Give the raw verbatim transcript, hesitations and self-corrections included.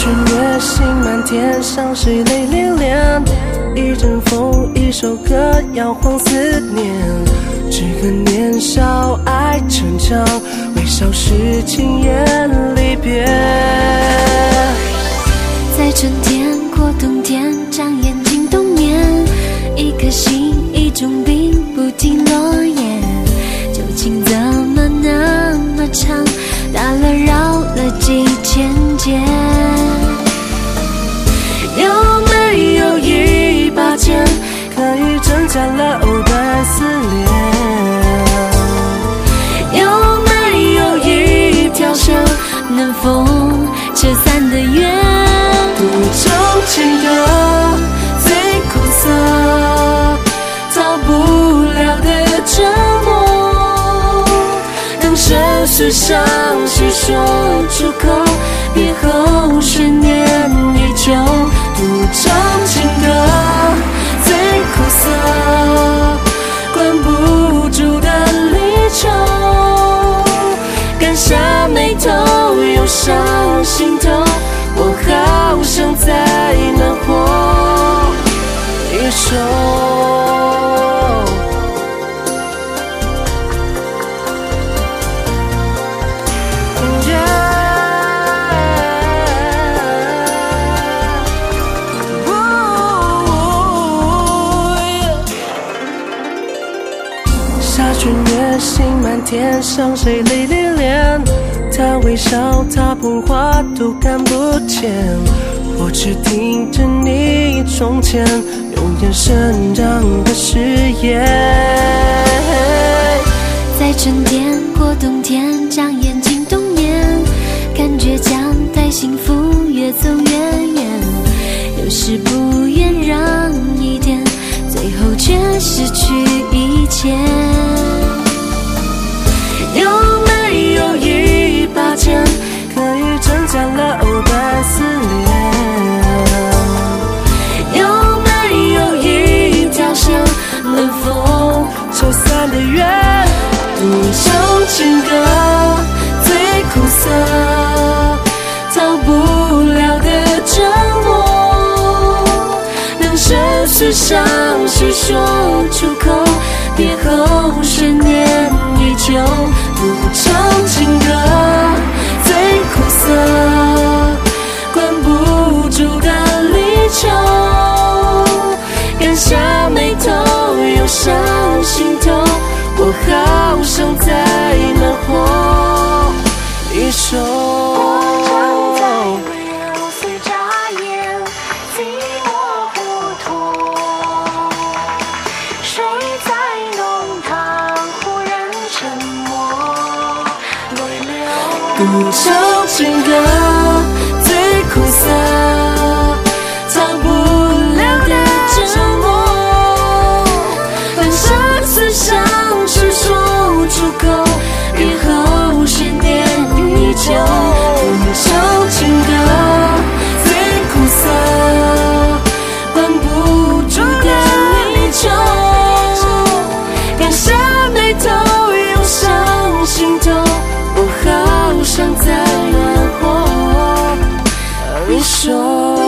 弦乐星满天，伤谁泪涟涟？一阵风，一首歌，摇晃思念。只恨年少爱成长，微笑时轻言离别。 在春天过冬天，长眼睛冬眠。一颗心，一种病，不停落叶。旧情怎么那么长？打了绕了几千劫。 有没有一把剑，可以挣扎了藕断丝连？ 有没有一条线，能否扯散的缘？ 独钟情的最苦涩，逃不了的折磨。当生死伤心说出口，别后悬念依旧。独钟情的最苦涩，关不住的离愁。赶下眉头，又上心头，我好想再能握一手。下弦月星满天，伤谁泪涟涟？他微笑，他捧花都看不见。我只听着你从前用眼生长的誓言。 在春天过冬天，长眼睛冬眠。感觉将带幸福越走越远，有时不愿让一点，最后却失去一切。 有没有一把剑，可以挣扎了藕断丝连？有没有一条线，能否扯散的缘？独钟情歌最苦涩，逃不了的折磨。当生死伤心说出口，别后悬念依旧。独钟情歌最苦涩，关不住的离愁。赶下眉头，又上心头，我好想再能握一手。独钟情歌最苦涩，逃不了的折磨。当生死伤心说出口，别后悬念依旧。独钟情歌最苦涩，关不住的离愁。赶下眉头，又上心头，我好想再能握一手。